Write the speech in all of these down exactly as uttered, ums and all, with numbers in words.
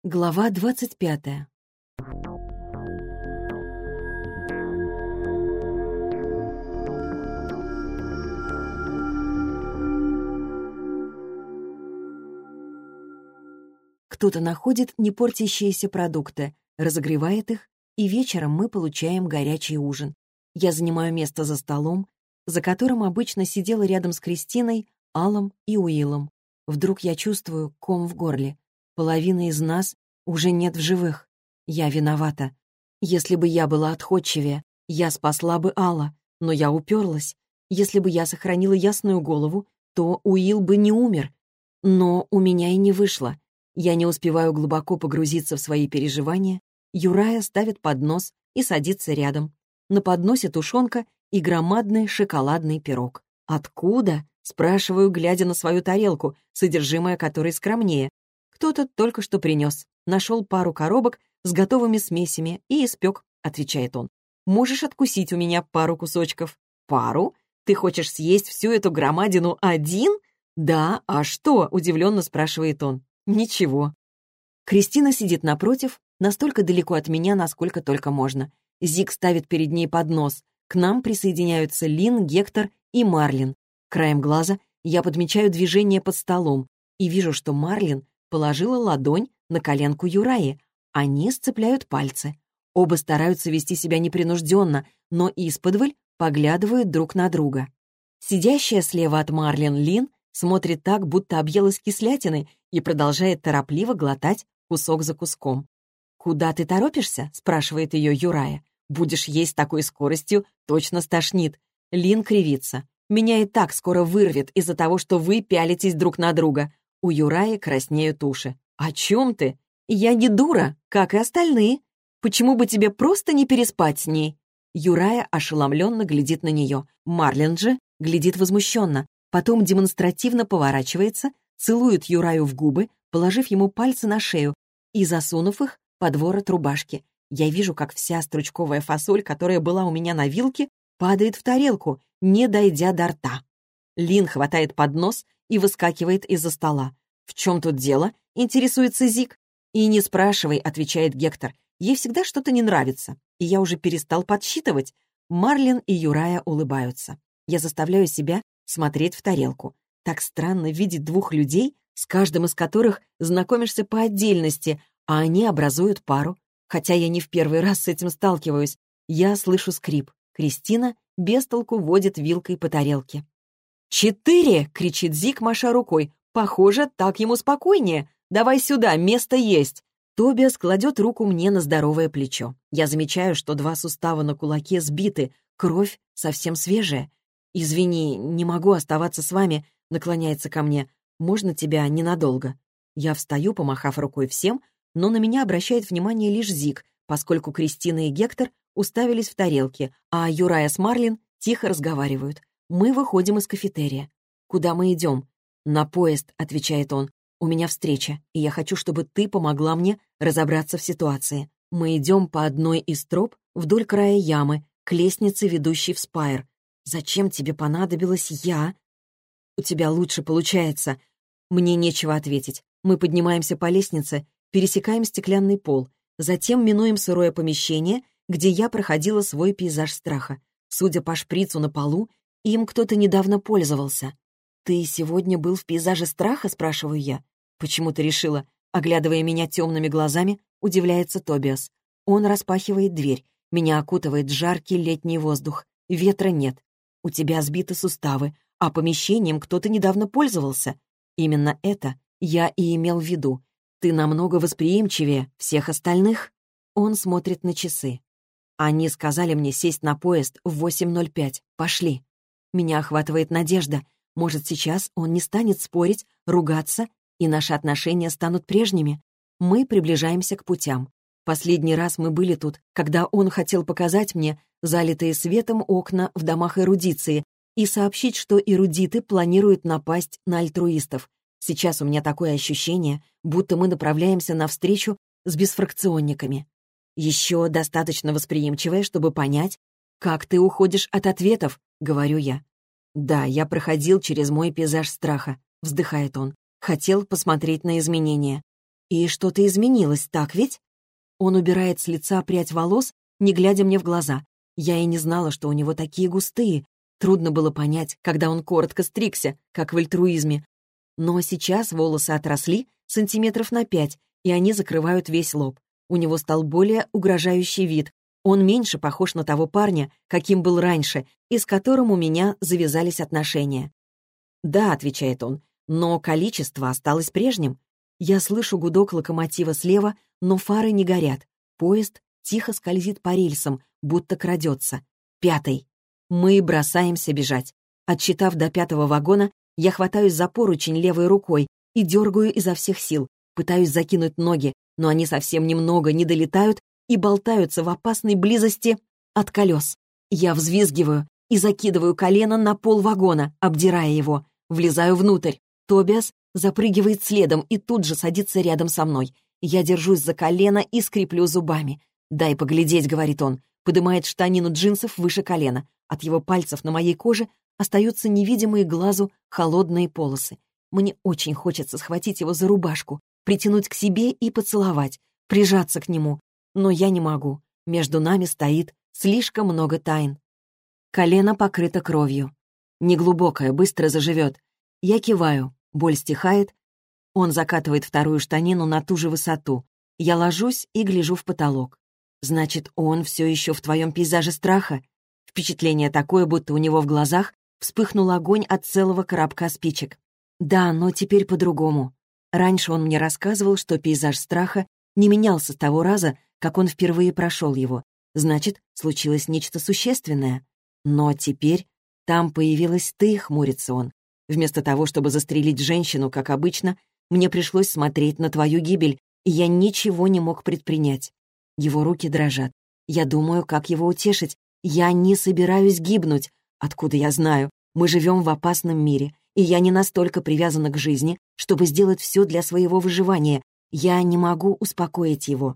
Глава двадцать пятая. Кто-то находит непортящиеся продукты, разогревает их, и вечером мы получаем горячий ужин. Я занимаю место за столом, за которым обычно сидела рядом с Кристиной, Аллом и Уиллом. Вдруг я чувствую ком в горле. Половины из нас уже нет в живых. Я виновата. Если бы я была отходчивее, я спасла бы Алла, но я уперлась. Если бы я сохранила ясную голову, то Уилл бы не умер. Но у меня и не вышло. Я не успеваю глубоко погрузиться в свои переживания. Юрая ставит поднос и садится рядом. На подносе тушенка и громадный шоколадный пирог. «Откуда?» — спрашиваю, глядя на свою тарелку, содержимое которой скромнее. «Кто-то только что принес. Нашел пару коробок с готовыми смесями и испек», — отвечает он. «Можешь откусить у меня пару кусочков». «Пару? Ты хочешь съесть всю эту громадину один?» «Да, а что?» — удивленно спрашивает он. «Ничего». Кристина сидит напротив, настолько далеко от меня, насколько только можно. Зик ставит перед ней поднос. К нам присоединяются Лин, Гектор и Марлин. Краем глаза я подмечаю движение под столом и вижу, что Марлин положила ладонь на коленку Юраи. Они сцепляют пальцы. Оба стараются вести себя непринужденно, но исподволь поглядывают друг на друга. Сидящая слева от Марлин Лин смотрит так, будто объелась кислятины, и продолжает торопливо глотать кусок за куском. «Куда ты торопишься?» — спрашивает ее Юрая. «Будешь есть с такой скоростью, точно стошнит». Лин кривится. «Меня и так скоро вырвет из-за того, что вы пялитесь друг на друга». У Юраи краснеют уши. «О чем ты? Я не дура, как и остальные. Почему бы тебе просто не переспать с ней?» Юрая ошеломленно глядит на нее. Марлин же глядит возмущенно. Потом демонстративно поворачивается, целует Юраю в губы, положив ему пальцы на шею и засунув их под ворот рубашки. Я вижу, как вся стручковая фасоль, которая была у меня на вилке, падает в тарелку, не дойдя до рта. Лин хватает поднос и выскакивает из-за стола. «В чем тут дело?» — интересуется Зик. «И не спрашивай», — отвечает Гектор. «Ей всегда что-то не нравится, и я уже перестал подсчитывать». Марлин и Юрая улыбаются. Я заставляю себя смотреть в тарелку. Так странно видеть двух людей, с каждым из которых знакомишься по отдельности, а они образуют пару. Хотя я не в первый раз с этим сталкиваюсь. Я слышу скрип. Кристина без толку водит вилкой по тарелке. «Четыре!» — кричит Зик, маша рукой. «Похоже, так ему спокойнее. Давай сюда, место есть!» Тобиас кладет руку мне на здоровое плечо. Я замечаю, что два сустава на кулаке сбиты, кровь совсем свежая. «Извини, не могу оставаться с вами», — наклоняется ко мне. «Можно тебя ненадолго?» Я встаю, помахав рукой всем, но на меня обращает внимание лишь Зик, поскольку Кристина и Гектор уставились в тарелки, а Юрая с Марлин тихо разговаривают. Мы выходим из кафетерия. «Куда мы идем?» «На поезд», — отвечает он. «У меня встреча, и я хочу, чтобы ты помогла мне разобраться в ситуации. Мы идем по одной из троп вдоль края ямы, к лестнице, ведущей в Спайр. Зачем тебе понадобилась я?» «У тебя лучше получается». Мне нечего ответить. Мы поднимаемся по лестнице, пересекаем стеклянный пол, затем минуем сырое помещение, где я проходила свой пейзаж страха. Судя по шприцу на полу, им кто-то недавно пользовался. «Ты сегодня был в пейзаже страха?» — спрашиваю я. «Почему ты решила?» Оглядывая меня темными глазами, удивляется Тобиас. Он распахивает дверь. Меня окутывает жаркий летний воздух. Ветра нет. «У тебя сбиты суставы, а помещением кто-то недавно пользовался». Именно это я и имел в виду. Ты намного восприимчивее всех остальных. Он смотрит на часы. Они сказали мне сесть на поезд в восемь ноль пять. Пошли. Меня охватывает надежда. Может, сейчас он не станет спорить, ругаться, и наши отношения станут прежними. Мы приближаемся к путям. Последний раз мы были тут, когда он хотел показать мне залитые светом окна в домах эрудиции и сообщить, что эрудиты планируют напасть на альтруистов. Сейчас у меня такое ощущение, будто мы направляемся навстречу с бесфракционниками. Еще достаточно восприимчивая, чтобы понять, как ты уходишь от ответов, говорю я. «Да, я проходил через мой пейзаж страха», — вздыхает он. «Хотел посмотреть на изменения». И что-то изменилось, так ведь? Он убирает с лица прядь волос, не глядя мне в глаза. Я и не знала, что у него такие густые. Трудно было понять, когда он коротко стригся, как в альтруизме. Но сейчас волосы отросли сантиметров на пять, и они закрывают весь лоб. У него стал более угрожающий вид. Он меньше похож на того парня, каким был раньше, и с которым у меня завязались отношения. «Да», — отвечает он, — «но количество осталось прежним. Я слышу гудок локомотива слева, но фары не горят. Поезд тихо скользит по рельсам, будто крадется. Пятый. Мы бросаемся бежать. Отсчитав до пятого вагона, я хватаюсь за поручень левой рукой и дергаю изо всех сил. Пытаюсь закинуть ноги, но они совсем немного не долетают и болтаются в опасной близости от колес. Я взвизгиваю и закидываю колено на пол вагона, обдирая его. Влезаю внутрь. Тобиас запрыгивает следом и тут же садится рядом со мной. Я держусь за колено и скреплю зубами. «Дай поглядеть», — говорит он. Подымает штанину джинсов выше колена. От его пальцев на моей коже остаются невидимые глазу холодные полосы. Мне очень хочется схватить его за рубашку, притянуть к себе и поцеловать, прижаться к нему. Но я не могу. Между нами стоит слишком много тайн. Колено покрыто кровью. Неглубокое, быстро заживет. Я киваю. Боль стихает. Он закатывает вторую штанину на ту же высоту. Я ложусь и гляжу в потолок. Значит, он все еще в твоем пейзаже страха? Впечатление такое, будто у него в глазах вспыхнул огонь от целого коробка спичек. Да, но теперь по-другому. Раньше он мне рассказывал, что пейзаж страха не менялся с того раза, как он впервые прошел его. Значит, случилось нечто существенное. Но теперь там появилась ты, хмурится он. Вместо того, чтобы застрелить женщину, как обычно, мне пришлось смотреть на твою гибель, и я ничего не мог предпринять. Его руки дрожат. Я думаю, как его утешить. Я не собираюсь гибнуть. Откуда я знаю? Мы живем в опасном мире, и я не настолько привязана к жизни, чтобы сделать все для своего выживания. Я не могу успокоить его.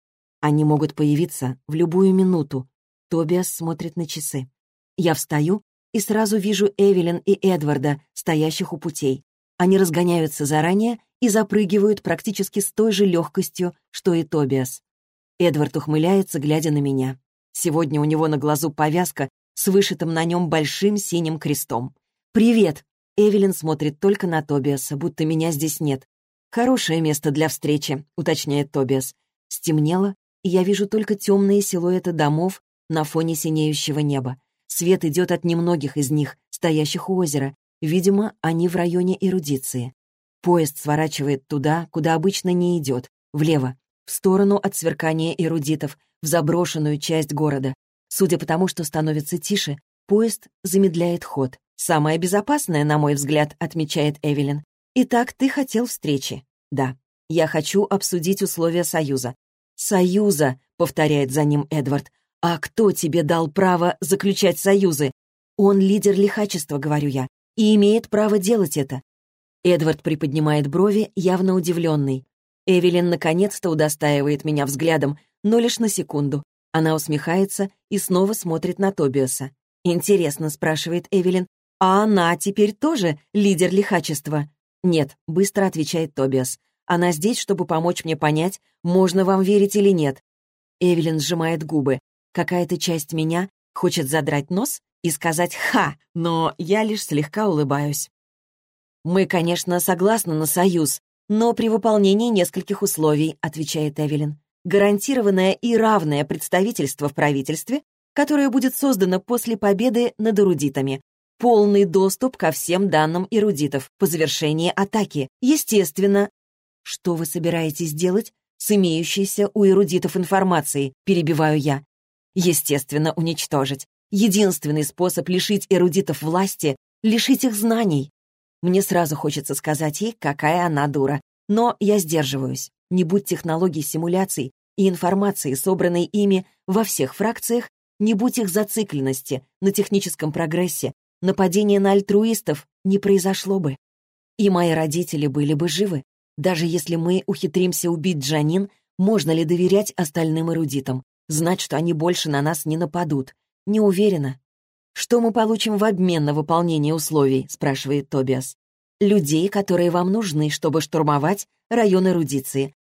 Они могут появиться в любую минуту. Тобиас смотрит на часы. Я встаю и сразу вижу Эвелин и Эдварда, стоящих у путей. Они разгоняются заранее и запрыгивают практически с той же легкостью, что и Тобиас. Эдвард ухмыляется, глядя на меня. Сегодня у него на глазу повязка с вышитым на нем большим синим крестом. «Привет!» Эвелин смотрит только на Тобиаса, будто меня здесь нет. «Хорошее место для встречи», — уточняет Тобиас. Стемнело, и я вижу только темные силуэты домов на фоне синеющего неба. Свет идет от немногих из них, стоящих у озера. Видимо, они в районе эрудиции. Поезд сворачивает туда, куда обычно не идет, влево, в сторону от сверкания эрудитов, в заброшенную часть города. Судя по тому, что становится тише, поезд замедляет ход. «Самое безопасное, на мой взгляд», — отмечает Эвелин. «Итак, ты хотел встречи?» «Да. Я хочу обсудить условия Союза». «Союза», — повторяет за ним Эдвард. «А кто тебе дал право заключать союзы?» «Он лидер лихачества», — говорю я, «и имеет право делать это». Эдвард приподнимает брови, явно удивленный. Эвелин наконец-то удостаивает меня взглядом, но лишь на секунду. Она усмехается и снова смотрит на Тобиаса. «Интересно», — спрашивает Эвелин, «а она теперь тоже лидер лихачества?» «Нет», — быстро отвечает Тобиас. «Она здесь, чтобы помочь мне понять, можно вам верить или нет». Эвелин сжимает губы. Какая-то часть меня хочет задрать нос и сказать «ха», но я лишь слегка улыбаюсь. «Мы, конечно, согласны на союз, но при выполнении нескольких условий», — отвечает Эвелин. «Гарантированное и равное представительство в правительстве, которое будет создано после победы над эрудитами. Полный доступ ко всем данным эрудитов по завершении атаки. Естественно». «Что вы собираетесь делать с имеющейся у эрудитов информацией?» — перебиваю я. «Естественно, уничтожить. Единственный способ лишить эрудитов власти — лишить их знаний». Мне сразу хочется сказать ей, какая она дура. Но я сдерживаюсь. Не будь технологий симуляций и информации, собранной ими во всех фракциях, не будь их зацикленности на техническом прогрессе, нападение на альтруистов не произошло бы. И мои родители были бы живы. Даже если мы ухитримся убить Джанин, можно ли доверять остальным эрудитам? Знать, что они больше на нас не нападут? Не уверена. «Что мы получим в обмен на выполнение условий?» — спрашивает Тобиас. «Людей, которые вам нужны, чтобы штурмовать район эрудиции.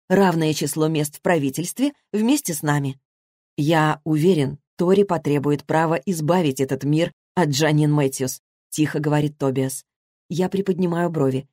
равное число мест в правительстве вместе с нами. Я уверен, Тори потребует права избавить этот мир от Джанин Мэтьюс, тихо говорит Тобиас. Я приподнимаю брови.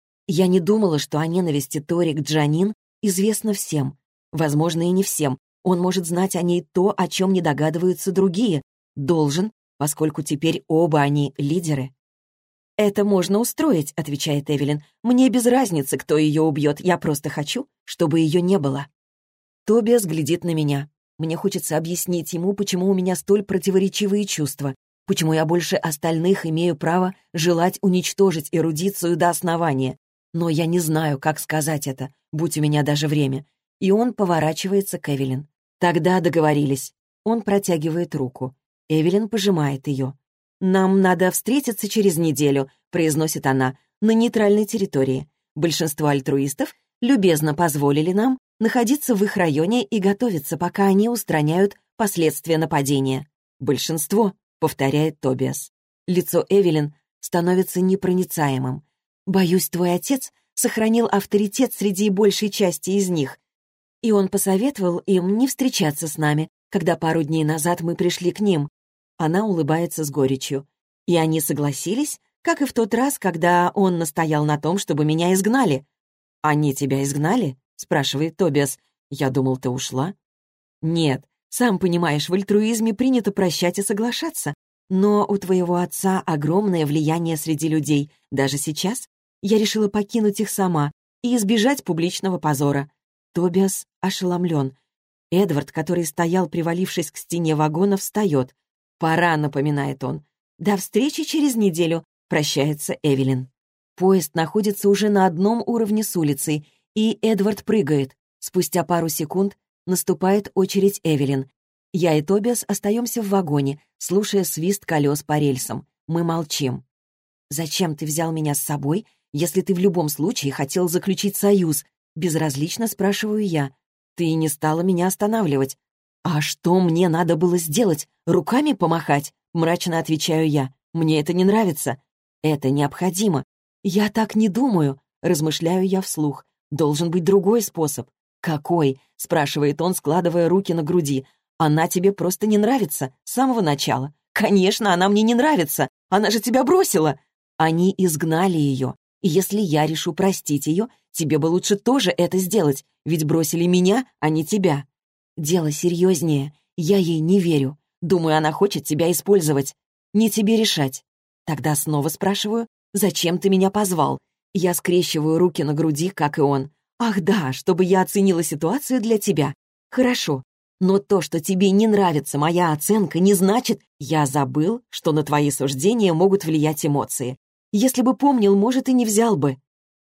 Я не думала, что о ненависти Тори к Джанин известно всем. Возможно, и не всем. Он может знать о ней то, о чем не догадываются другие. Должен, поскольку теперь оба они лидеры. «Это можно устроить», — отвечает Эвелин. «Мне без разницы, кто ее убьет. Я просто хочу, чтобы ее не было». Тобиас глядит на меня. Мне хочется объяснить ему, почему у меня столь противоречивые чувства, почему я больше остальных имею право желать уничтожить эрудицию до основания. Но я не знаю, как сказать это, будь у меня даже время. И он поворачивается к Эвелин. Тогда договорились. Он протягивает руку. Эвелин пожимает ее. «Нам надо встретиться через неделю», — произносит она, «на нейтральной территории. Большинство альтруистов любезно позволили нам находиться в их районе и готовиться, пока они устраняют последствия нападения». «Большинство», — повторяет Тобиас. Лицо Эвелин становится непроницаемым. «Боюсь, твой отец сохранил авторитет среди большей части из них. И он посоветовал им не встречаться с нами, когда пару дней назад мы пришли к ним». Она улыбается с горечью. «И они согласились, как и в тот раз, когда он настоял на том, чтобы меня изгнали». «Они тебя изгнали?» — спрашивает Тобиас. «Я думал, ты ушла». «Нет, сам понимаешь, в альтруизме принято прощать и соглашаться. Но у твоего отца огромное влияние среди людей. Даже сейчас я решила покинуть их сама и избежать публичного позора». Тобиас ошеломлен. Эдвард, который стоял, привалившись к стене вагона, встает. «Пора», — напоминает он. «До встречи через неделю», — прощается Эвелин. Поезд находится уже на одном уровне с улицей, и Эдвард прыгает. Спустя пару секунд наступает очередь Эвелин. Я и Тобиас остаемся в вагоне, слушая свист колес по рельсам. Мы молчим. «Зачем ты взял меня с собой, если ты в любом случае хотел заключить союз?» Безразлично спрашиваю я. «Ты не стала меня останавливать». «А что мне надо было сделать? Руками помахать?» Мрачно отвечаю я. «Мне это не нравится». «Это необходимо». «Я так не думаю», — размышляю я вслух. «Должен быть другой способ». «Какой?» — спрашивает он, складывая руки на груди. «Она тебе просто не нравится с самого начала». «Конечно, она мне не нравится. Она же тебя бросила». «Они изгнали ее. И если я решу простить ее, тебе бы лучше тоже это сделать, ведь бросили меня, а не тебя». «Дело серьезнее. Я ей не верю. Думаю, она хочет тебя использовать. Не тебе решать». Тогда снова спрашиваю, «Зачем ты меня позвал?» Я скрещиваю руки на груди, как и он. «Ах да, чтобы я оценила ситуацию для тебя. Хорошо. Но то, что тебе не нравится моя оценка, не значит, я забыл, что на твои суждения могут влиять эмоции. Если бы помнил, может, и не взял бы».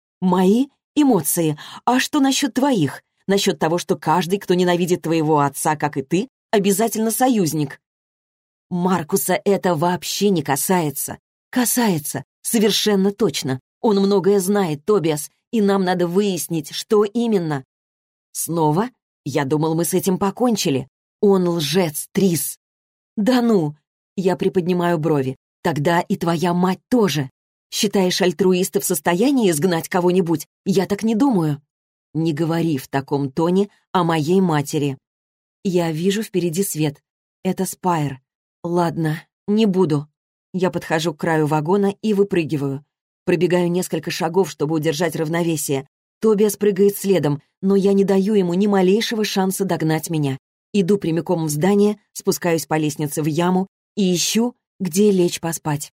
«Мои эмоции? А что насчет твоих? Насчет того, что каждый, кто ненавидит твоего отца, как и ты, обязательно союзник?» «Маркуса это вообще не касается». «Касается. Совершенно точно. Он многое знает, Тобиас, и нам надо выяснить, что именно». «Снова? Я думал, мы с этим покончили. Он лжец, Трис». «Да ну!» Я приподнимаю брови. «Тогда и твоя мать тоже. Считаешь, альтруисты в состоянии изгнать кого-нибудь? Я так не думаю». «Не говори в таком тоне о моей матери». Я вижу впереди свет. Это Спайр. Ладно, не буду. Я подхожу к краю вагона и выпрыгиваю. Пробегаю несколько шагов, чтобы удержать равновесие. Тобиас прыгает следом, но я не даю ему ни малейшего шанса догнать меня. Иду прямиком в здание, спускаюсь по лестнице в яму и ищу, где лечь поспать.